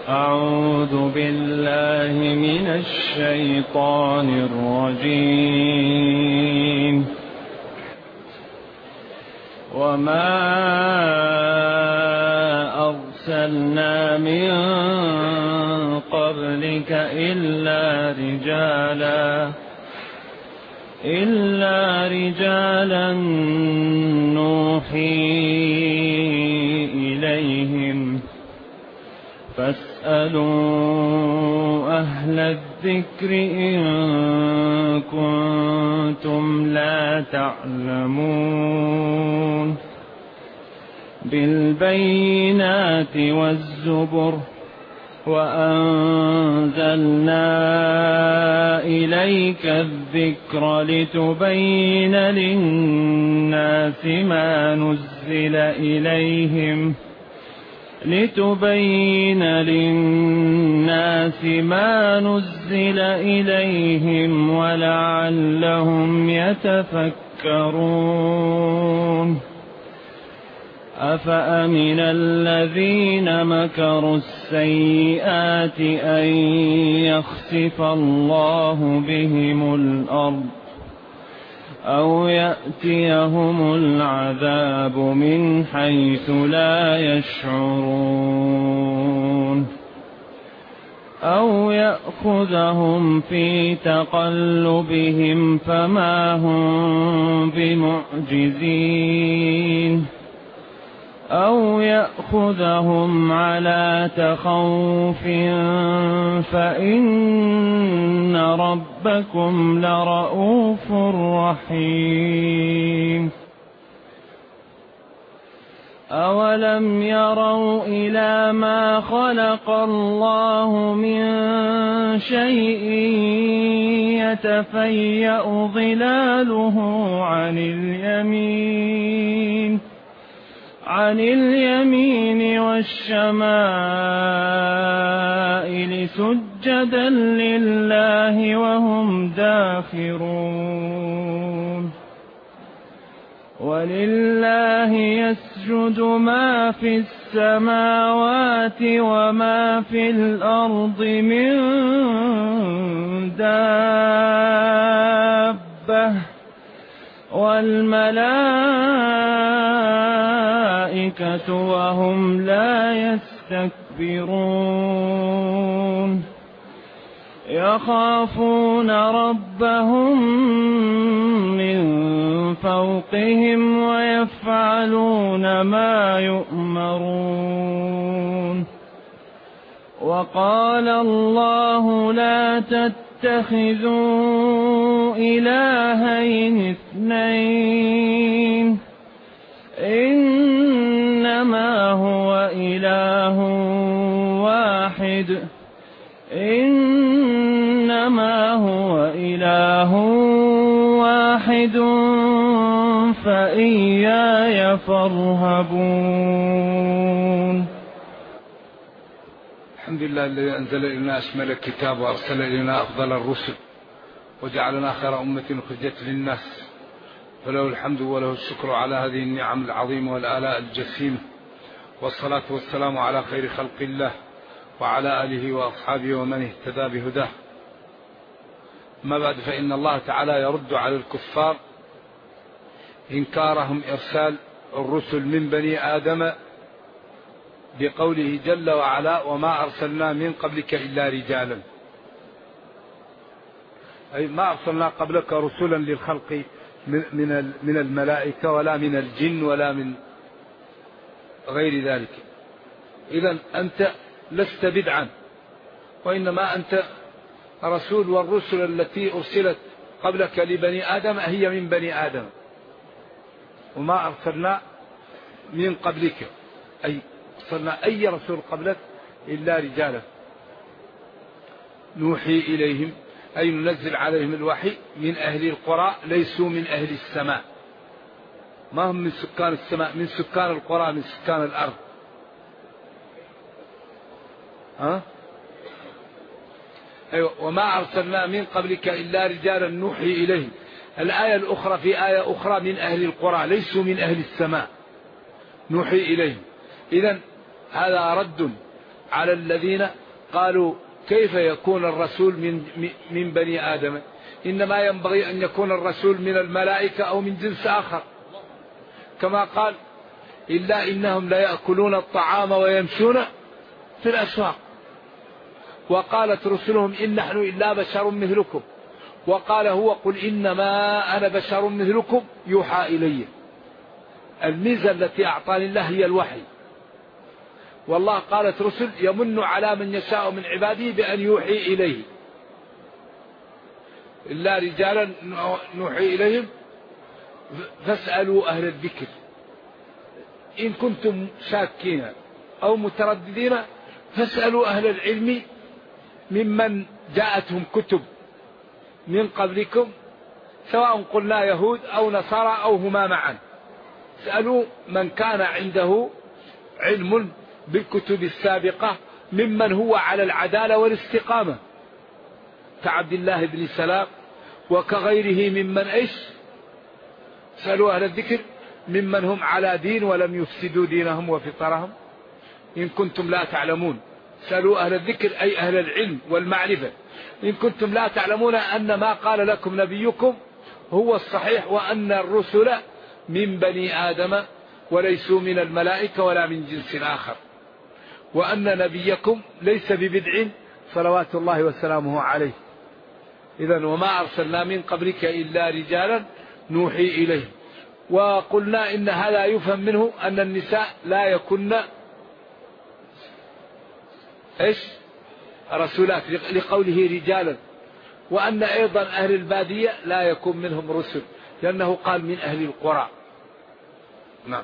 أعوذ بالله من الشيطان الرجيم. وما أرسلنا من قبلك إلا رجالا نوحي إليهم فاسألوا أهل الذكر إن كنتم لا تعلمون. بالبينات والزبر وأنزلنا إليك الذكر لتبين للناس ما نزل إليهم ولعلهم يتفكرون. أفأمن الذين مكروا السيئات أن يخسف الله بهم الأرض أو يأتيهم العذاب من حيث لا يشعرون أو يأخذهم في تقلبهم فما هم بمعجزين أو يأخذهم على تخوف فإن ربكم لرؤوف رحيم. أولم يروا إلى ما خلق الله من شيء يتفيأ ظلاله عن اليمين والشمائل سجدا لله وهم داخرون. ولله يسجد ما في السماوات وما في الأرض من دابة والملائكة وهم لا يستكبرون. يخافون ربهم من فوقهم ويفعلون ما يؤمرون. وقال الله لا تتخذوا إلهين اثنين إنما هو إله واحد فإياي فارهبون. الحمد لله الذي أنزل إلينا أشمل الكتاب وأرسل إلينا أفضل الرسل وجعلنا خير أمة أخرجت للناس، فله الحمد وله الشكر على هذه النعم العظيمة والآلاء الجسيمة، والصلاة والسلام على خير خلق الله وعلى آله وأصحابه ومن اهتدى بهداه. ما بعد، فإن الله تعالى يرد على الكفار إنكارهم إرسال الرسل من بني آدم بقوله جل وعلا وما أرسلنا من قبلك إلا رجالا، أي ما أرسلنا قبلك رسلا للخلق من الملائكة ولا من الجن ولا من غير ذلك. إذن أنت لست بدعا، وإنما أنت رسول، والرسل التي أرسلت قبلك لبني آدم هي من بني آدم. وما أرسلنا من قبلك أي أرسلنا أي رسول قبلك إلا رجالا نوحي إليهم، أي ننزل عليهم الوحي من أهل القرى ليسوا من أهل السماء، ما هم من سكان السماء، من سكان القرى، من سكان الأرض. أيوة. وما أرسلنا من قبلك إلا رجالا نوحي إليهم. الآية الأخرى في آية أخرى من أهل القرى ليسوا من أهل السماء نوحي إليهم. إذن هذا رد على الذين قالوا كيف يكون الرسول من بني آدم، إنما ينبغي أن يكون الرسول من الملائكة أو من جنس آخر، كما قال إلا إنهم لا يأكلون الطعام ويمشون في الأسواق. وقالت رسلهم إن نحن إلا بشر مثلكم، وقال هو قل إنما أنا بشر مثلكم يوحى إلي. الميزة التي أعطاني الله هي الوحي، والله قالت رسل يمن على من يشاء من عباده بأن يوحي إليه، إلا رجالا نوحي إليهم فاسألوا أهل الذكر إن كنتم شاكين أو مترددين، فاسألوا أهل العلم ممن جاءتهم كتب من قبلكم، سواء قلنا يهود أو نصارى أو هما معا. اسألوا من كان عنده علم بالكتب السابقة ممن هو على العدالة والاستقامة، كعبد الله بن سلام وكغيره ممن اسألوا أهل الذكر ممن هم على دين ولم يفسدوا دينهم وفطرهم إن كنتم لا تعلمون. اسألوا أهل الذكر أي أهل العلم والمعرفة إن كنتم لا تعلمون أن ما قال لكم نبيكم هو الصحيح، وأن الرسل من بني آدم وليسوا من الملائكة ولا من جنس آخر، وأن نبيكم ليس ببدع صلوات الله وسلامه عليه. إذن وما أرسلنا من قبلك إلا رجالا نوحي إليه. وقلنا إن هذا يفهم منه أن النساء لا يكن رسولات لقوله رجالا، وأن أيضا أهل البادية لا يكون منهم رسل، لأنه قال من أهل القرى. نعم.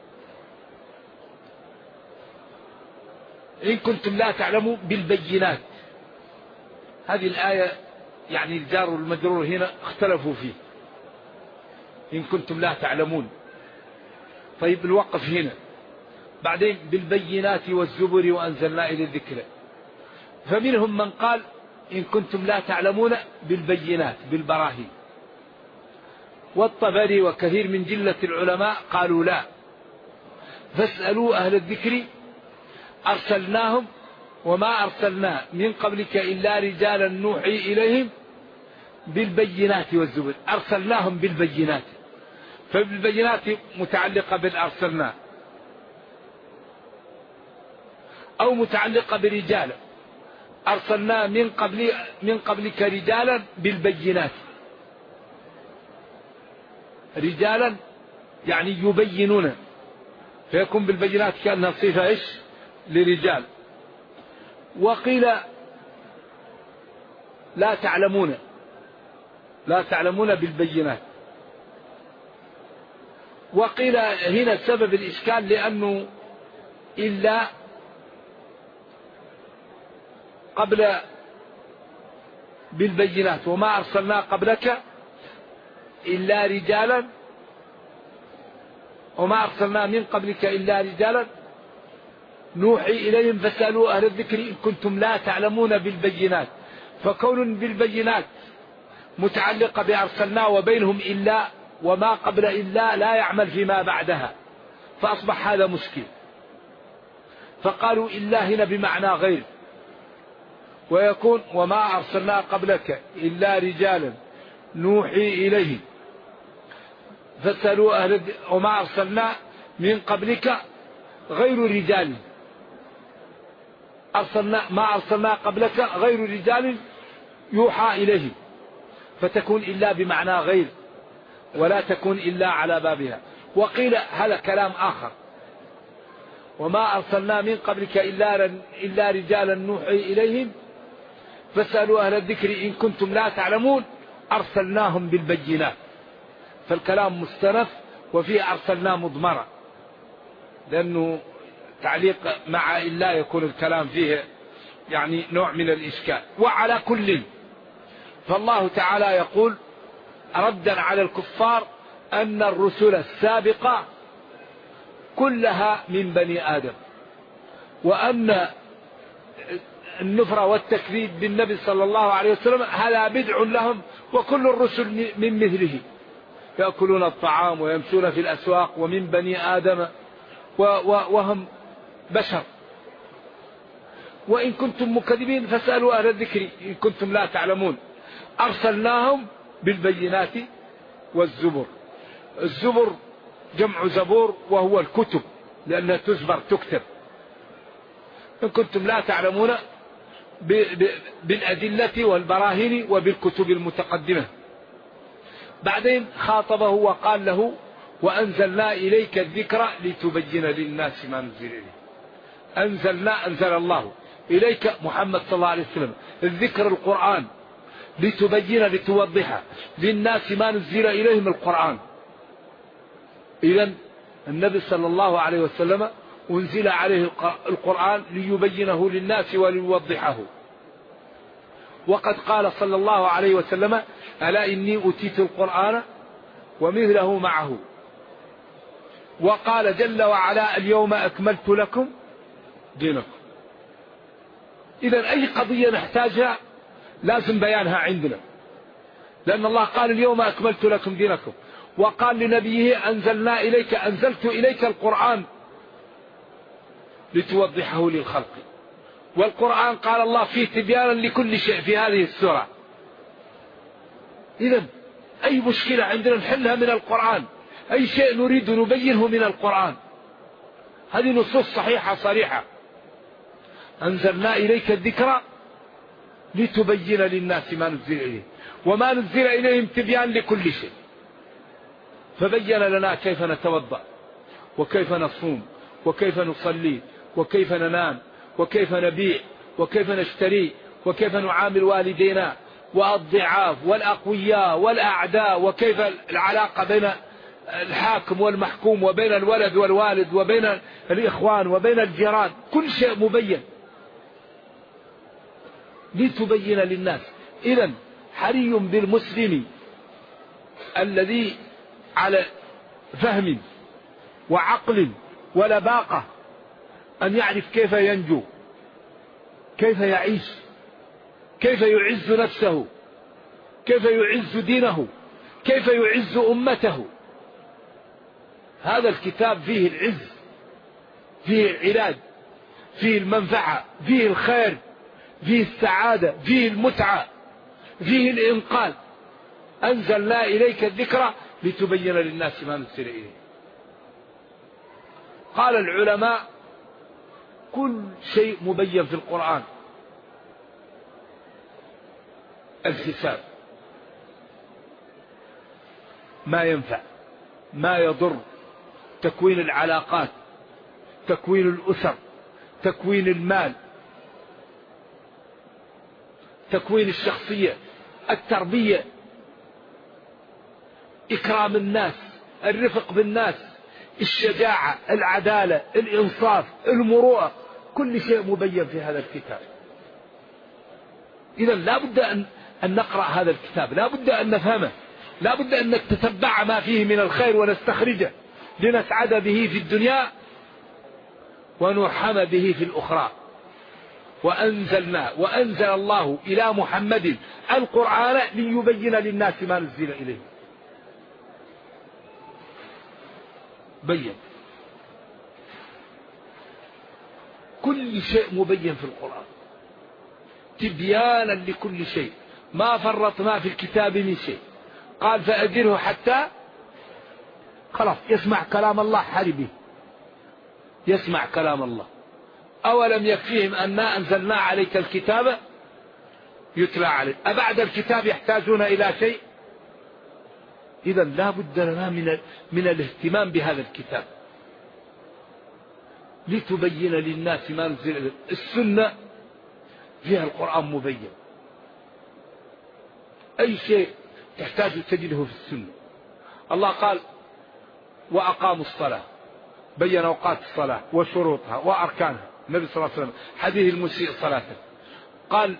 إن كنتم لا تعلموا بالبينات، هذه الآية يعني الجار والمجرور هنا اختلفوا فيه، إن كنتم لا تعلمون. طيب الوقف هنا، بعدين بالبينات والزبر وأنزلنا إلى الذكر، فمنهم من قال إن كنتم لا تعلمون بالبينات بالبراهين، والطبري وكثير من جلة العلماء قالوا لا، فاسألوا أهل الذكر أرسلناهم وما أرسلنا من قبلك إلا رجالا نوحي إليهم بالبينات والزبر. أرسلناهم بالبينات، فبالبينات متعلقة بالأرسلنا أو متعلقة برجال، أرسلنا من قبلك رجالا بالبينات، رجالا يعني يبينون، فيكون بالبينات كأنها صفة لرجال. وقيل لا تعلمون بالبينات. وقيل هنا سبب الإشكال لأنه إلا قبل بالبينات، وما أرسلنا قبلك إلا رجالا، وما أرسلنا من قبلك إلا رجالا نوحي إليهم فاسألوا أهل الذكر إن كنتم لا تعلمون بالبينات. فكون بالبينات متعلقة بأرسلنا وبينهم إلا، وما قبل إلا لا يعمل فيما بعدها، فأصبح هذا مشكل. فقالوا إلا هنا بمعنى غير، ويكون وما أرسلنا قبلك إلا رجالا نوحي إليه فاسألوا أهل وما أرسلنا من قبلك غير رجال، ما أرسلنا قبلك غير رجال يوحى إليه، فتكون إلا بمعنى غير ولا تكون إلا على بابها. وقيل هذا كلام آخر، وما أرسلنا من قبلك إلا رجالا نوحي إليهم فاسألوا أهل الذكر إن كنتم لا تعلمون أرسلناهم بالبينات. فالكلام مستنف وفيه أرسلنا مضمرة، لأنه تعليق مع إلا يكون الكلام فيه يعني نوع من الإشكال. وعلى كل، فالله تعالى يقول ردا على الكفار أن الرسل السابقة كلها من بني آدم، وأن النفرة والتكذيب بالنبي صلى الله عليه وسلم هذا بدع لهم، وكل الرسل من مثله يأكلون الطعام ويمشون في الأسواق ومن بني آدم وهم بشر. وإن كنتم مكذبين فاسألوا أهل الذكر إن كنتم لا تعلمون. أرسلناهم بالبينات والزبر. الزبر جمع زبور وهو الكتب لأنها تزبر تكتب. إن كنتم لا تعلمون بالأدلة والبراهين وبالكتب المتقدمة. بعدين خاطبه وقال له وأنزلنا إليك الذكر لتبين للناس ما نزل إليه. أنزل الله إليك محمد صلى الله عليه وسلم الذكر القرآن لتبين لتوضح للناس ما نزل إليهم القرآن. إذن النبي صلى الله عليه وسلم أنزل عليه القرآن ليبينه للناس وليوضحه. وقد قال صلى الله عليه وسلم ألا إني أوتيت القرآن ومثله معه. وقال جل وعلا اليوم أكملت لكم دينكم. إذن أي قضية نحتاجها لازم بيانها عندنا، لأن الله قال اليوم أكملت لكم دينكم، وقال لنبيه أنزلت إليك القرآن لتوضحه للخلق. والقرآن قال الله فيه تبيانا لكل شيء في هذه السورة. إذن أي مشكلة عندنا نحلها من القرآن، أي شيء نريد نبينه من القرآن. هذه نصوص صحيحة صريحة. أنزلنا إليك الذكر لتبين للناس ما نزل إليه وما نزل إليهم تبيان لكل شيء. فبين لنا كيف نتوضأ وكيف نصوم وكيف نصلي وكيف ننام وكيف نبيع وكيف نشتري وكيف نعامل والدينا والضعاف والأقوياء والأعداء، وكيف العلاقة بين الحاكم والمحكوم وبين الولد والوالد وبين الإخوان وبين الجيران. كل شيء مبين لتبين للناس. إذن حري بالمسلم الذي على فهم وعقل ولباقة أن يعرف كيف ينجو، كيف يعيش، كيف يعز نفسه، كيف يعز دينه، كيف يعز أمته. هذا الكتاب فيه العز، فيه العلاج، فيه المنفعة، فيه الخير، فيه السعادة، فيه المتعة، فيه الإنقاذ. أنزلنا إليك الذكر لتبين للناس ما نزل إليه. قال العلماء كل شيء مبين في القرآن. الحساب، ما ينفع ما يضر، تكوين العلاقات، تكوين الأسر، تكوين المال، تكوين الشخصية، التربية، إكرام الناس، الرفق بالناس، الشجاعة، العدالة، الإنصاف، المروءة، كل شيء مبين في هذا الكتاب. إذا لا بد أن نقرأ هذا الكتاب، لا بد أن نفهمه، لا بد أن نتتبع ما فيه من الخير ونستخرجه لنسعد به في الدنيا ونرحم به في الأخرى. وأنزل الله إلى محمد القرآن ليبين للناس ما نزل إليه. بين كل شيء مبين في القرآن تبيانا لكل شيء، ما فرطنا في الكتاب من شيء. قال فأجره حتى خلاص يسمع كلام الله حربه، يسمع كلام الله. أولم يكفيهم أننا أنزلنا عليك الكتاب يتلى عليه، أبعد الكتاب يحتاجون إلى شيء؟ إذا لا بد لنا من الاهتمام بهذا الكتاب لتبين للناس ما نزل إليه. السنة فيها القرآن مبين، أي شيء تحتاج تجده في السنة. الله قال وأقاموا الصلاة، بين أوقات الصلاة وشروطها وأركانها. النبي صلى الله عليه وسلم حديث المسيء صلاته قال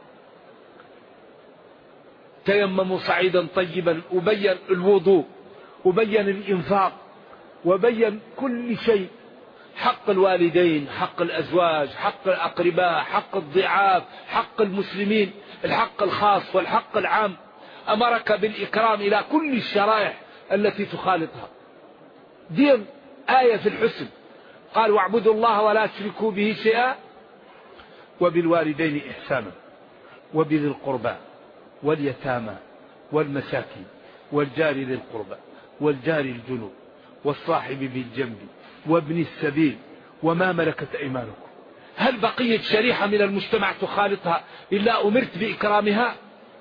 تيمموا صعيدا طيبا، وبين الوضوء وبين الإنفاق وبين كل شيء، حق الوالدين، حق الأزواج، حق الأقرباء، حق الضعاف، حق المسلمين، الحق الخاص والحق العام. أمرك بالإكرام إلى كل الشرائح التي تخالطها. دين آية في الحسن، قال واعبدوا الله ولا تشركوا به شيئا وبالوالدين إحسانا وبذي القربى واليتامى والمساكين والجار ذي القربى والجار الجنوب والصاحب بالجنب وابن السبيل وما ملكت أيمانكم. هل بقيت شريحة من المجتمع تخالطها إلا أمرت بإكرامها؟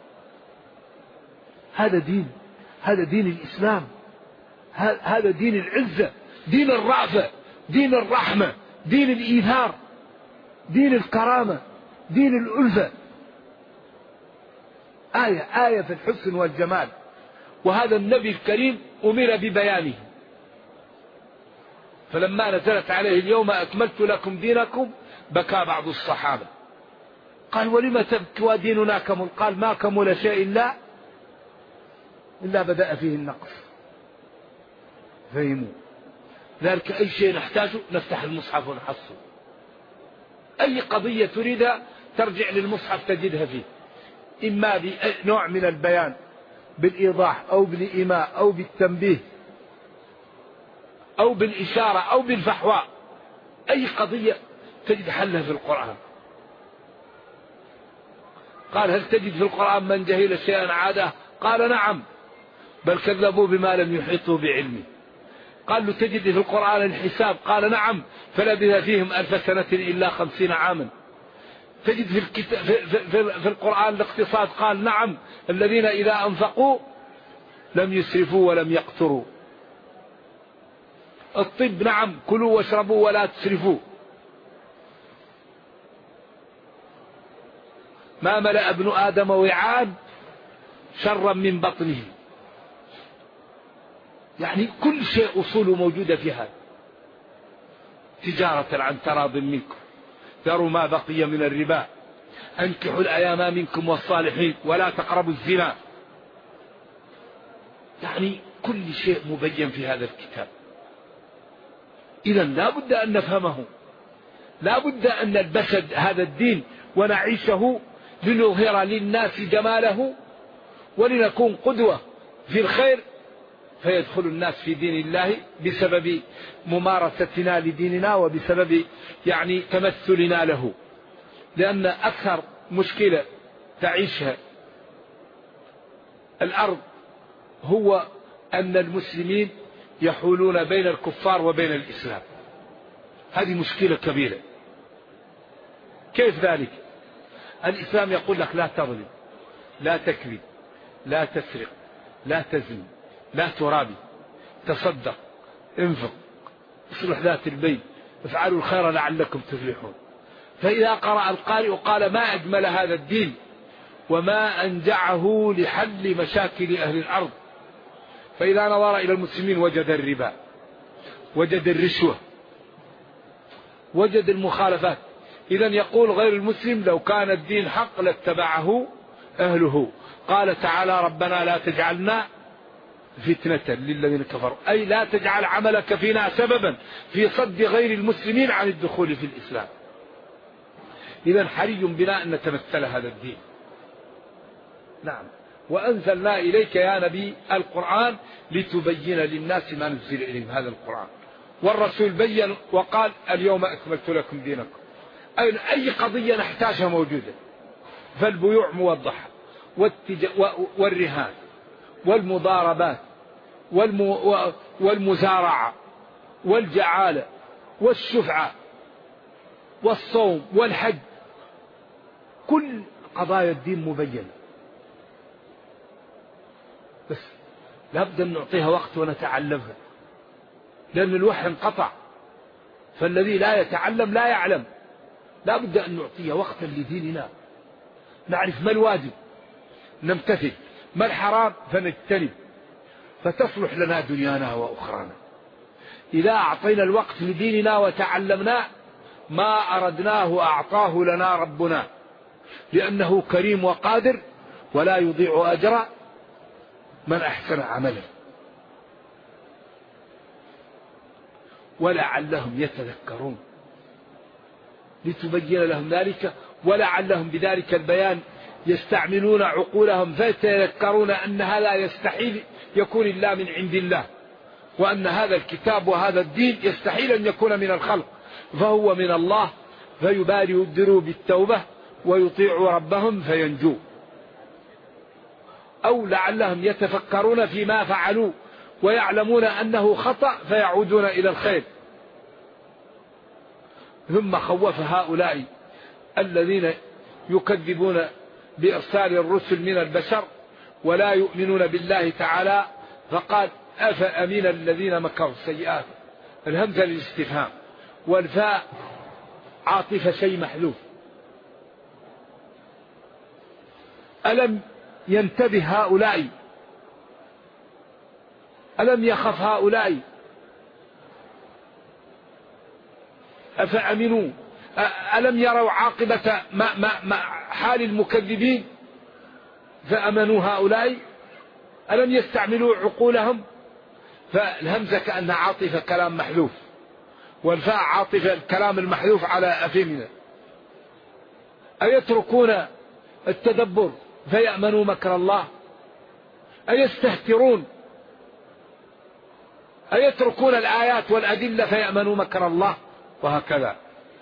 هذا دين الإسلام، هذا دين العزة، دين الرأفة، دين الرحمة، دين الإيثار، دين الكرامة، دين الألفة. آية في الحسن والجمال. وهذا النبي الكريم أمر ببيانه، فلما نزلت عليه اليوم أكملت لكم دينكم بكى بعض الصحابة، قال ولم تبكي وديننا كمل؟ قال ما كمل شيء إلا بدأ فيه النقص. فهموا ذلك. أي شيء نحتاجه نفتح المصحف ونحصل، أي قضية تريدها ترجع للمصحف تجدها فيه، إما بنوع من البيان بالإيضاح أو بالإيماء أو بالتنبيه أو بالإشارة أو بالفحواء. أي قضية تجد حلها في القرآن. قال هل تجد في القرآن من جهل شيئا عاده؟ قال نعم، بل كذبوا بما لم يحيطوا بعلمه. قال له تجد في القرآن الحساب؟ قال نعم، فلبث فيهم 1000 سنة إلا 50 عاما. تجد في القرآن الاقتصاد؟ قال نعم، الذين إذا أنفقوا لم يسرفوا ولم يقتروا. الطب نعم، كلوا واشربوا ولا تسرفوا. ما ملأ ابن آدم وعاء شرا من بطنه. يعني كل شيء أصوله موجودة في هذا. تجارة عن تراض منكم، ذروا ما بقي من الربا، أنكحوا الأيام منكم والصالحين ولا تقربوا الزنا. يعني كل شيء مبين في هذا الكتاب. إذا لا بد أن نفهمه، لا بد أن نلبس هذا الدين ونعيشه لنظهر للناس جماله ولنكون قدوة في الخير، فيدخل الناس في دين الله بسبب ممارستنا لديننا وبسبب يعني تمثلنا له. لأن أكثر مشكلة تعيشها الأرض هو أن المسلمين يحولون بين الكفار وبين الإسلام. هذه مشكلة كبيرة. كيف ذلك؟ الإسلام يقول لك لا تظلم، لا تكذب، لا تسرق، لا تزني، لا ترابي، تصدق، انفق، اصلح ذات البين، افعلوا الخير لعلكم تفلحون. فإذا قرأ القارئ قال ما أجمل هذا الدين وما أنجعه لحل مشاكل أهل الأرض. فإذا نظر إلى المسلمين وجد الربا، وجد الرشوة، وجد المخالفات. إذن يقول غير المسلم لو كان الدين حق لاتبعه أهله. قال تعالى ربنا لا تجعلنا فتنة للذين كفروا، أي لا تجعل عملك فينا سببا في صد غير المسلمين عن الدخول في الإسلام. إذن حري بنا أن نتمثل هذا الدين. نعم، وأنزلنا إليك يا نبي القرآن لتبين للناس ما نزل إليهم. هذا القرآن والرسول بين وقال اليوم أكملت لكم دينكم. أي قضية نحتاجها موجودة. فالبيوع موضحة، والرهان والمضاربات والمزارعة والجعالة والشفعة والصوم والحج، كل قضايا الدين مبينة. بس لابد أن نعطيها وقت ونتعلمها، لأن الوحي انقطع، فالذي لا يتعلم لا يعلم. لابد أن نعطيها وقتا لديننا، نعرف ما الواجب نمتثل، ما الحرام فنجتنب، فتصلح لنا دنيانا وأخرانا. إذا أعطينا الوقت لديننا وتعلمنا ما أردناه أعطاه لنا ربنا، لأنه كريم وقادر ولا يضيع أجر من أحسن عملا. ولعلهم يتذكرون، لتبين لهم ذلك، ولعلهم بذلك البيان يستعملون عقولهم فيتذكرون أن هذا يستحيل يكون إلا من عند الله، وأن هذا الكتاب وهذا الدين يستحيل أن يكون من الخلق، فهو من الله، فيبادروا بالتوبة ويطيعوا ربهم فينجوا، أو لعلهم يتفكرون فيما فعلوا ويعلمون أنه خطأ فيعودون إلى الخير. ثم خوف هؤلاء الذين يكذبون بإرسال الرسل من البشر ولا يؤمنون بالله تعالى، فقال أفأمن الذين مكروا السيئات. الهمزة للاستفهام والفاء عاطفة شيء محذوف. ألم ينتبه هؤلاء؟ ألم يخف هؤلاء؟ أفأمنوا؟ ألم يروا عاقبة حال المكذبين فأمنوا هؤلاء؟ ألم يستعملوا عقولهم؟ فالهمزة كأنها عاطفة كلام محذوف، والفاء عاطفة الكلام المحذوف على أفهمنا. أيتركون التدبر فيأمنوا مكر الله؟ أيستهترون؟ أيتركون الآيات والأدلة فيأمنوا مكر الله؟ وهكذا.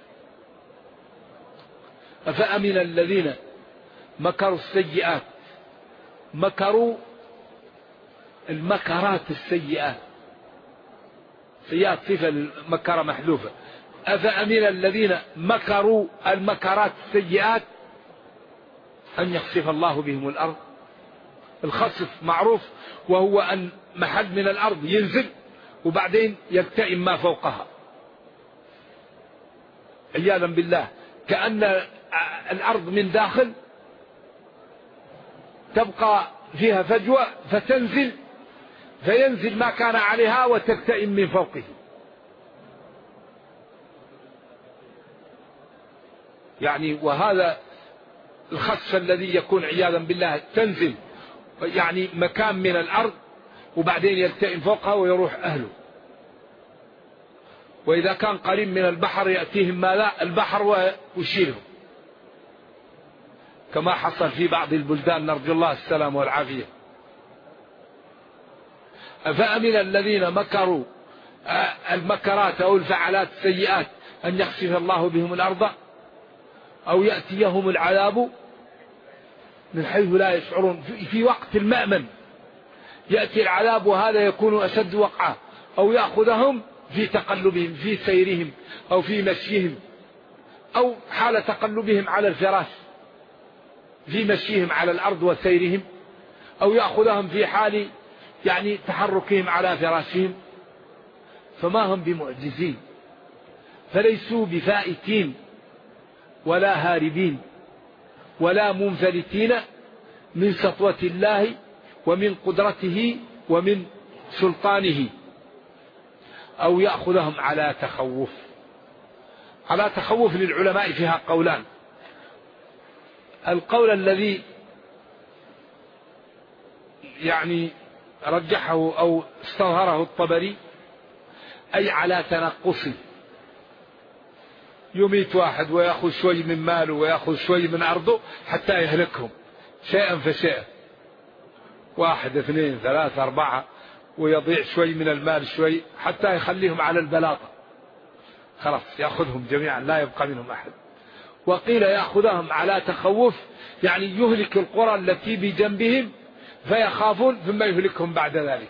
أفأمن الذين مكروا السيئات، مكروا المكرات السيئات، سيئات صفة مكر محذوفة. أفأمن الذين مكروا المكرات السيئات أن يخسف الله بهم الأرض. الخسف معروف، وهو أن محل من الأرض ينزل وبعدين يلتئم ما فوقها عياذا بالله، كأن الأرض من داخل تبقى فيها فجوة فتنزل، فينزل ما كان عليها وتلتئم من فوقه. يعني وهذا الخسف الذي يكون عياذا بالله، تنزل يعني مكان من الأرض وبعدين يلتئم فوقها ويروح أهله. وإذا كان قريب من البحر يأتيهم ماذا؟ البحر ويشيلهم، كما حصل في بعض البلدان، نرجو الله السلام والعافية. أفأمن الذين مكروا المكرات أو الفعلات السيئات أن يخسف الله بهم الأرض أو يأتيهم العذاب من حيث لا يشعرون. في وقت المأمن يأتي العذاب، وهذا يكون أشد وقعة، أو يأخذهم في تقلبهم في سيرهم أو في مشيهم، أو حال تقلبهم على الفراش في مشيهم على الأرض وسيرهم، أو يأخذهم في حال يعني تحركهم على فراشهم. فما هم بمعجزين، فليسوا بفائتين ولا هاربين ولا منفلتين من سطوة الله ومن قدرته ومن سلطانه. أو يأخذهم على تخوف. على تخوف للعلماء فيها قولان. القول الذي يعني رجحه أو استظهره الطبري أي على تنقص، يميت واحد ويأخذ شوي من ماله ويأخذ شوي من أرضه حتى يهلكهم شيئا فشيئا، 1 2 3 4، ويضيع شوي من المال شوي حتى يخليهم على البلاطة، خلاص يأخذهم جميعا لا يبقى منهم أحد. وقيل يأخذهم على تخوف، يعني يهلك القرى التي بجنبهم فيخافون ثم يهلكهم بعد ذلك،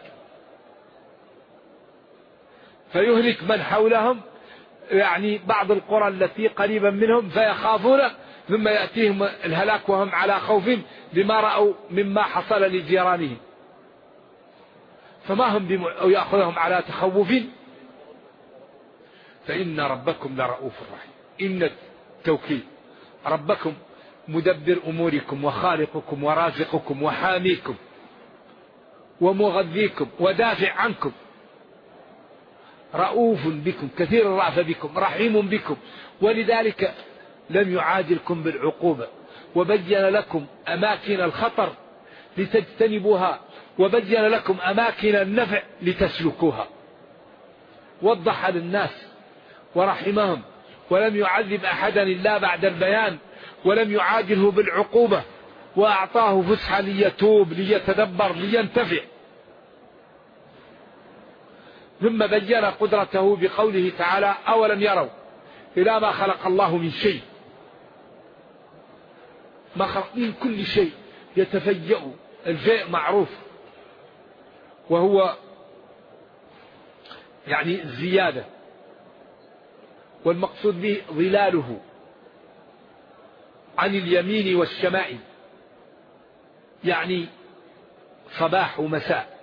فيهلك من حولهم، يعني بعض القرى التي قريبا منهم فيخافون ثم يأتيهم الهلاك وهم على خوف بما رأوا مما حصل لجيرانهم. فما هم أو يأخذهم على تخوف. فإن ربكم لرؤوف رحيم. إن التوكيد، ربكم مدبر أموركم وخالقكم ورازقكم وحاميكم ومغذيكم ودافع عنكم، رؤوف بكم كثير الرأفة بكم رحيم بكم. ولذلك لم يعاجلكم بالعقوبة، وبين لكم أماكن الخطر لتجتنبوها، وبين لكم أماكن النفع لتسلكوها. وضح للناس ورحمهم، ولم يعذب أحدا إلا بعد البيان، ولم يعاجله بالعقوبة، وأعطاه فسحة ليتوب ليتدبر لينتفع. ثم بين قدرته بقوله تعالى: أولم يروا إلى ما خلق الله من شيء، ما خلق من كل شيء يتفيأ. الفيء معروف وهو يعني الزيادة، والمقصود به ظلاله عن اليمين والشمائل، يعني صباح ومساء.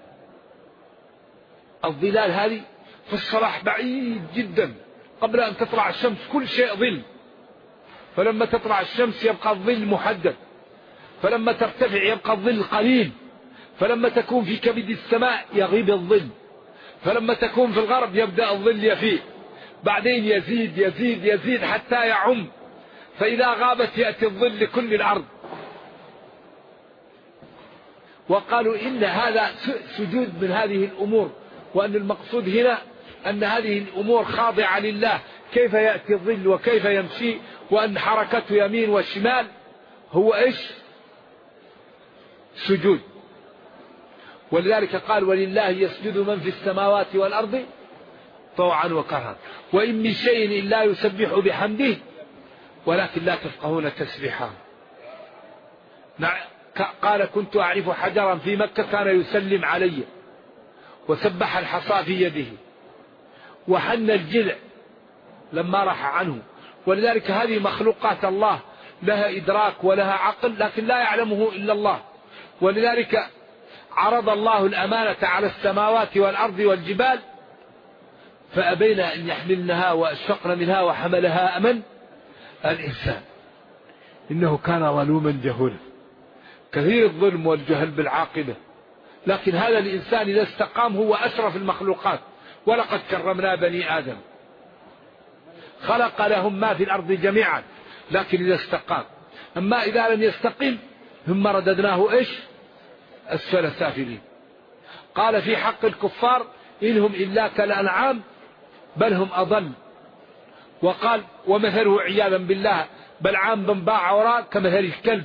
الظلال هذه في الصباح بعيد جدا قبل أن تطلع الشمس، كل شيء ظل، فلما تطلع الشمس يبقى الظل محدد، فلما ترتفع يبقى الظل قليل، فلما تكون في كبد السماء يغيب الظل، فلما تكون في الغرب يبدأ الظل يفيء، بعدين يزيد يزيد يزيد حتى يعم، فإذا غابت يأتي الظل لكل الأرض. وقالوا إن هذا سجود من هذه الأمور، وأن المقصود هنا أن هذه الأمور خاضعة لله، كيف يأتي الظل وكيف يمشي، وأن حركته يمين وشمال هو إيش؟ سجود. ولذلك قال ولله يسجد من في السماوات والأرض طوعا وكرها وإن من شيء إلا يسبح بحمده ولكن لا تفقهون تسبيحه. قال كنت أعرف حجرا في مكة كان يسلم علي، وسبح الحصى في يده، وحن الجذع لما راح عنه. ولذلك هذه مخلوقات الله لها إدراك ولها عقل، لكن لا يعلمه إلا الله. ولذلك عرض الله الأمانة على السماوات والأرض والجبال فأبين أن يحملنها وأشفقن منها وحملها أمن الإنسان إنه كان ظلوما جهولا. كثير الظلم والجهل بالعاقبة، لكن هذا الإنسان إذا استقام هو أشرف المخلوقات. ولقد كرمنا بني آدم خلق لهم ما في الأرض جميعا، لكن إذا استقام. أما إذا لم يستقم ثم رددناه إيش؟ أسفل سافلين. قال في حق الكفار إنهم إلا كالأنعام بل هم أضل. وقال ومثله عياذا بالله بلعام بن باعوراء كمثل الكلب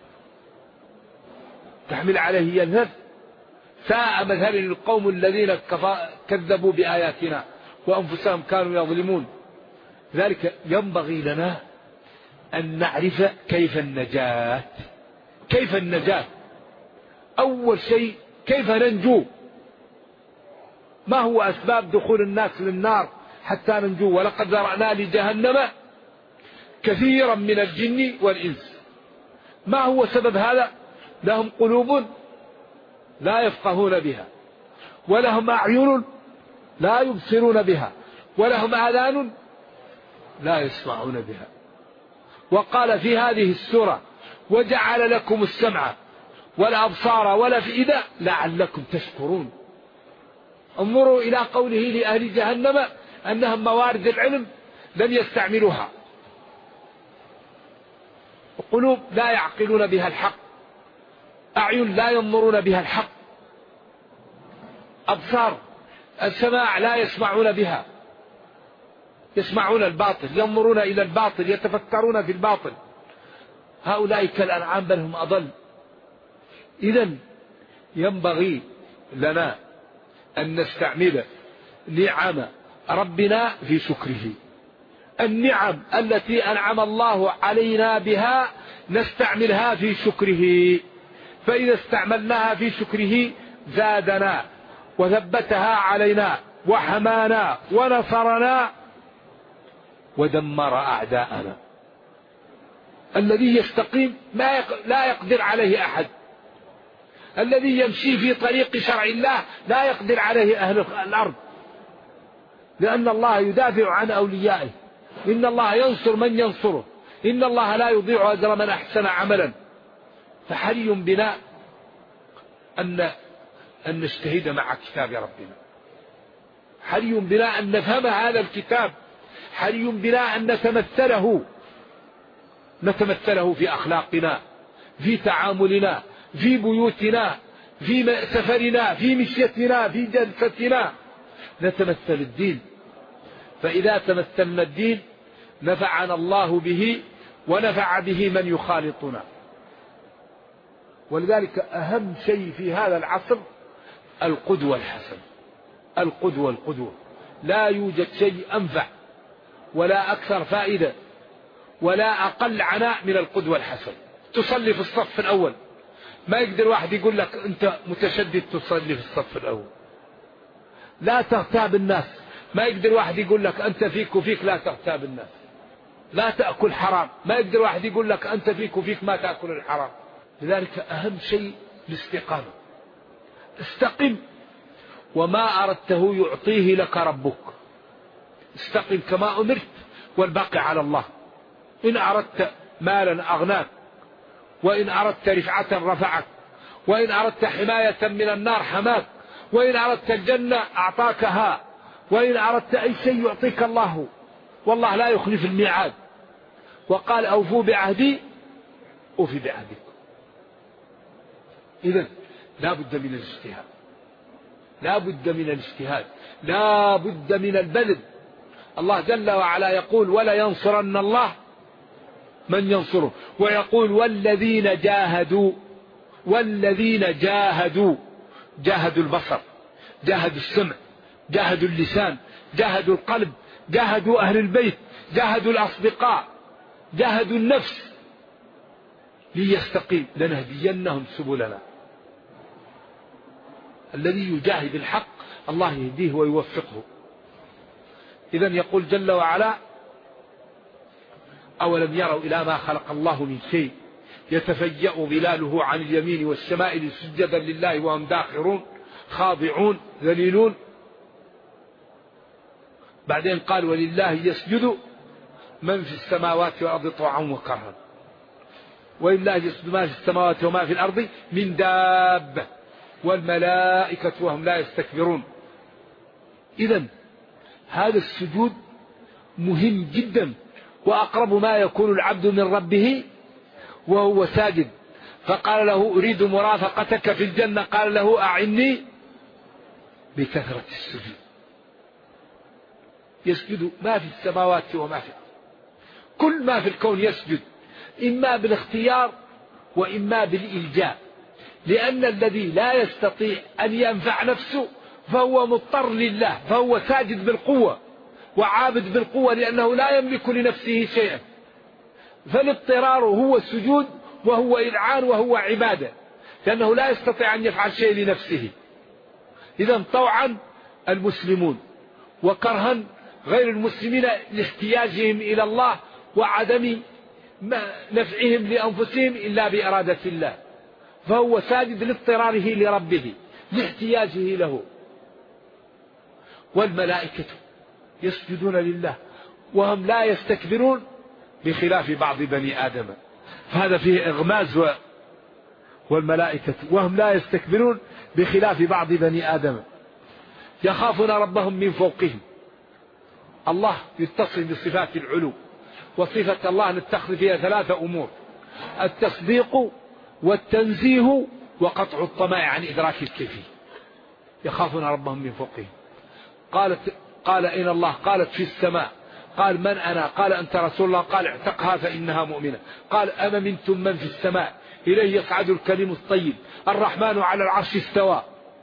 تحمل عليه يلهث ساء مثل القوم الذين كذبوا بآياتنا وأنفسهم كانوا يظلمون. ذلك ينبغي لنا أن نعرف كيف النجاة. كيف النجاة؟ أول شيء كيف ننجو؟ ما هو أسباب دخول الناس للنار حتى ننجو؟ ولقد ذرأنا لجهنم كثيرا من الجن والإنس. ما هو سبب هذا؟ لهم قلوب لا يفقهون بها، ولهم أعين لا يبصرون بها، ولهم آذان لا يسمعون بها. وقال في هذه السورة وجعل لكم السمع والأبصار والأفئدة لعلكم تشكرون. انظروا إلى قوله لأهل جهنم أنهم موارد العلم لم يستعملوها، قلوب لا يعقلون بها الحق، أعين لا ينظرون بها الحق، أبصار السماع لا يسمعون بها، يسمعون الباطل، ينظرون إلى الباطل، يتفكرون في الباطل. هؤلاء كالأنعام بل هم أضل. إذن ينبغي لنا أن نستعمل نعم ربنا في شكره. النعم التي أنعم الله علينا بها نستعملها في شكره، فإذا استعملناها في شكره زادنا وثبتها علينا وحمانا ونصرنا ودمر أعداءنا. الذي يستقيم لا يقدر عليه أحد. الذي يمشي في طريق شرع الله لا يقدر عليه أهل الأرض، لأن الله يدافع عن أوليائه. إن الله ينصر من ينصره، إن الله لا يضيع أجر من أحسن عملا. فحري بنا أن نجتهد مع كتاب ربنا، حري بنا أن نفهم هذا الكتاب، حري بنا أن نتمثله في أخلاقنا، في تعاملنا، في بيوتنا، في سفرنا، في مشيتنا، في جلستنا، نتمثل الدين. فإذا تمثلنا الدين نفعنا الله به ونفع به من يخالطنا. ولذلك أهم شيء في هذا العصر القدوة الحسنة. القدوة لا يوجد شيء أنفع ولا أكثر فائدة ولا أقل عناء من القدوة الحسن. تصلي في الصف الأول، ما يقدر واحد يقول لك أنت متشدد تصلي في الصف الأول. لا تغتاب الناس، ما يقدر واحد يقول لك أنت فيك وفيك لا تغتاب الناس. لا تأكل حرام، ما يقدر واحد يقول لك أنت فيك وفيك ما تأكل الحرام. لذلك أهم شيء الاستقامة. استقم، وما أردته يعطيه لك ربك. استقم كما أمرت والباقي على الله. إن أردت مالا أغناك، وإن أردت رفعة رفعك، وإن أردت حماية من النار حماك، وإن أردت الجنة أعطاكها، وإن أردت أي شيء يعطيك الله، والله لا يخلف الميعاد. وقال أوفوا بعهدي أوفي بعهدكم. إذن لا بد من الاجتهاد، لا بد من الاجتهاد، لا بد من البذل. الله جل وعلا يقول ولا ينصرن الله من ينصره، ويقول والذين جاهدوا جاهدوا البصر، جاهدوا السمع، جاهدوا اللسان، جاهدوا القلب، جاهدوا أهل البيت، جاهدوا الأصدقاء، جاهدوا النفس ليستقيم لنهدينهم سبلنا. الذي يجاهد الحق الله يهديه ويوفقه. إذن يقول جل وعلا أولم يروا إلى ما خلق الله من شيء يتفيأ ظلاله عن اليمين والشمائل سجدا لله وهم داخرون خاضعون ذليلون. بعدين قال ولله يسجد من في السماوات والأرض طوعا وكرها، ولله يسجد ما في السماوات وما في الأرض من دابة والملائكة وهم لا يستكبرون. إذن هذا السجود مهم جدا، وأقرب ما يكون العبد من ربه وهو ساجد. فقال له أريد مرافقتك في الجنة، قال له أعني بكثرة السجود. يسجد ما في السماوات وما في الأرض، كل ما في الكون يسجد، إما بالاختيار وإما بالإلجاء، لأن الذي لا يستطيع أن ينفع نفسه فهو مضطر لله، فهو ساجد بالقوة وعابد بالقوة، لأنه لا يملك لنفسه شيئا. فالاضطرار هو السجود وهو إذعان وهو عبادة، لأنه لا يستطيع أن يفعل شيء لنفسه. إذن طوعا المسلمون وكرها غير المسلمين لاحتياجهم إلى الله وعدم نفعهم لأنفسهم إلا بإرادة الله، فهو ساجد لاضطراره لربه لاحتياجه له. والملائكة يسجدون لله وهم لا يستكبرون بخلاف بعض بني آدم، فهذا فيه إغماز. والملائكة وهم لا يستكبرون بخلاف بعض بني آدم يخافون ربهم من فوقهم. الله يتصل بصفات العلو، وصفة الله نتخذ فيها ثلاثة أمور: التصديق والتنزيه وقطع الطمع عن إدراك الكيفية. يخافون ربهم من فوقهم. قال إن الله، قالت في السماء، قال من أنا؟ قال أنت رسول الله، قال اعتقها فإنها مؤمنة. قال أما منتم من في السماء إليه يصعد الكلم الطيب، الرحمن على العرش استوى.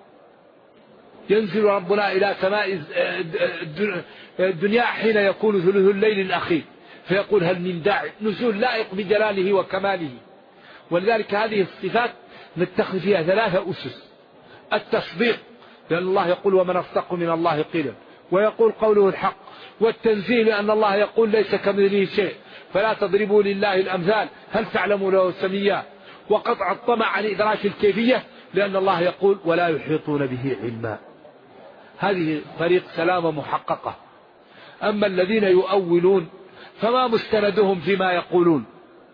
ينزل ربنا إلى سماء الدنيا حين يكون ثلث الليل الأخير فيقول هل من داعي، نزول لائق بجلاله وكماله. ولذلك هذه الصفات نتخذ فيها ثلاثة أسس: التصديق، لأن الله يقول ومن أصدق من الله قيلا، ويقول قوله الحق، والتنزيه لأن الله يقول ليس كمثله شيء فلا تضربوا لله الأمثال هل تعلموا له سميا، وقطع الطمع عن إدراك الكيفية لأن الله يقول ولا يحيطون به علما. هذه طريق سلامة محققة. أما الذين يؤولون فما مستندهم فيما يقولون.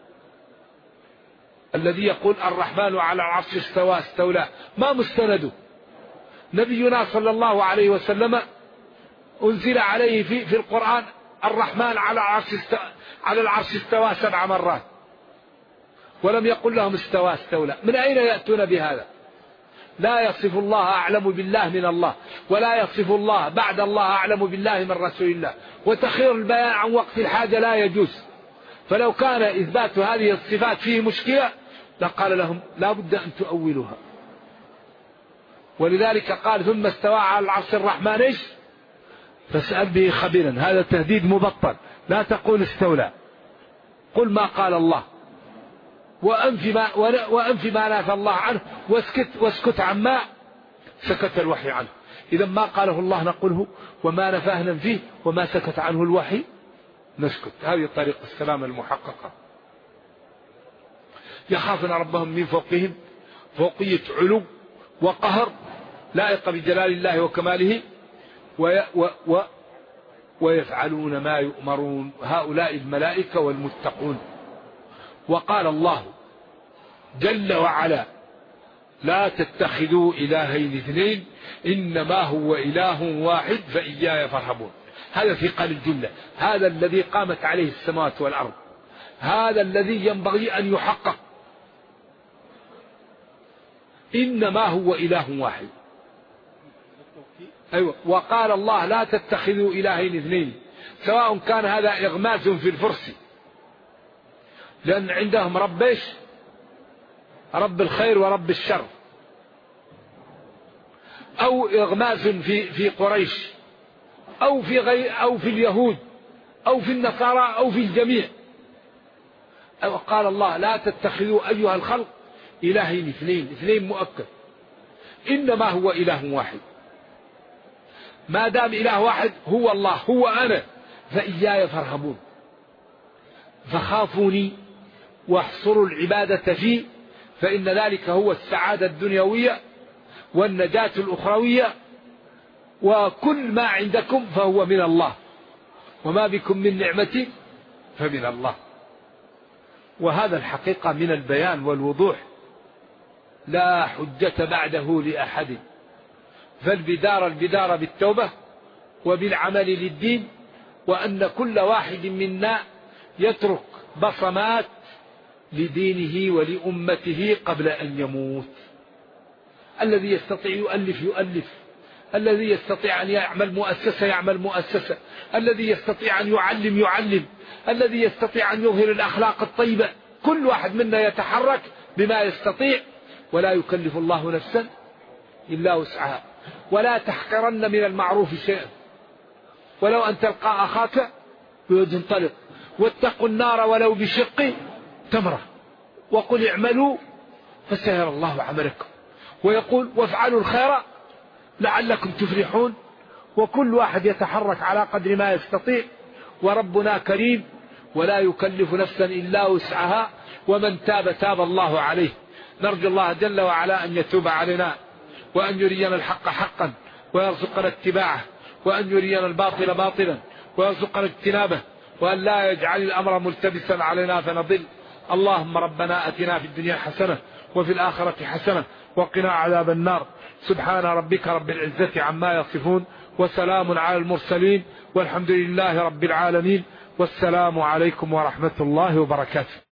الذي يقول الرحمن على العرش استوى استولى ما مستنده؟ نبينا صلى الله عليه وسلم أنزل عليه في القرآن الرحمن على العرش استوى 7 مرات، ولم يقل لهم استوى استولى. من أين يأتون بهذا؟ لا يصف الله أعلم بالله من الله، ولا يصف الله بعد الله أعلم بالله من رسول الله، وتخير البيان عن وقت الحاجة لا يجوز. فلو كان إثبات هذه الصفات فيه مشكلة لقال لهم لا بد أن تؤولوها. ولذلك قال ثم استوى على العرش الرحمن فاسأل به خبيرا. هذا تهديد مبطل. لا تقول استولى، قل ما قال الله، وأنفي ما نافى الله عنه، واسكت عما سكت الوحي عنه. إذا ما قاله الله نقوله، وما نفاه ننفيه، وما سكت عنه الوحي نسكت. هذه طريقة السلام المحققة. يخافون ربهم من فوقهم فوقية علو وقهر لائق بجلال الله وكماله، ويفعلون ما يؤمرون. هؤلاء الملائكة والمتقون. وقال الله جل وعلا لا تتخذوا إلهين اثنين إنما هو إله واحد فإياي فارهبون. هذا في قال الجملة. هذا الذي قامت عليه السماوات والأرض، هذا الذي ينبغي أن يحقق. إنما هو إله واحد. أيوة. وقال الله لا تتخذوا إلهين اثنين، سواء كان هذا إغماس في الفرس، لأن عندهم ربش، رب الخير ورب الشر، أو إغماس في قريش، أو في اليهود، أو في النصارى، أو في الجميع. قال الله لا تتخذوا أيها الخلق إلهين اثنين مؤكد. إنما هو إله واحد. ما دام إله واحد هو الله، هو أنا، فإياي فارهبون. فخافوني واحصروا العبادة فيه، فإن ذلك هو السعادة الدنيوية والنجاة الأخروية. وكل ما عندكم فهو من الله، وما بكم من نعمة فمن الله. وهذا الحقيقة من البيان والوضوح، لا حجة بعده لأحد. فالبدار بالتوبة وبالعمل للدين، وأن كل واحد منا يترك بصمات لدينه ولأمته قبل أن يموت. الذي يستطيع يؤلف، الذي يستطيع أن يعمل مؤسسة، الذي يستطيع أن يعلم، الذي يستطيع أن يظهر الأخلاق الطيبة. كل واحد منا يتحرك بما يستطيع، ولا يكلف الله نفسا إلا وسعها. ولا تحقرن من المعروف شيئا، ولو أن تلقى أخاك بوجه طلق. واتقوا النار ولو بشق تمرة، وقل اعملوا فسيرى الله عملكم. ويقول وافعلوا الخير لعلكم تفلحون. وكل واحد يتحرك على قدر ما يستطيع، وربنا كريم ولا يكلف نفسا إلا وسعها. ومن تاب الله عليه. نرجو الله جل وعلا أن يتوب علينا، وأن يرينا الحق حقا ويرزقنا اتباعه، وأن يرينا الباطل باطلا ويرزقنا اجتنابه، وأن لا يجعل الأمر ملتبسا علينا فنضل. اللهم ربنا أتنا في الدنيا حسنة وفي الآخرة حسنة وقنا عذاب النار. سبحان ربك رب العزة عما يصفون، وسلام على المرسلين، والحمد لله رب العالمين. والسلام عليكم ورحمة الله وبركاته.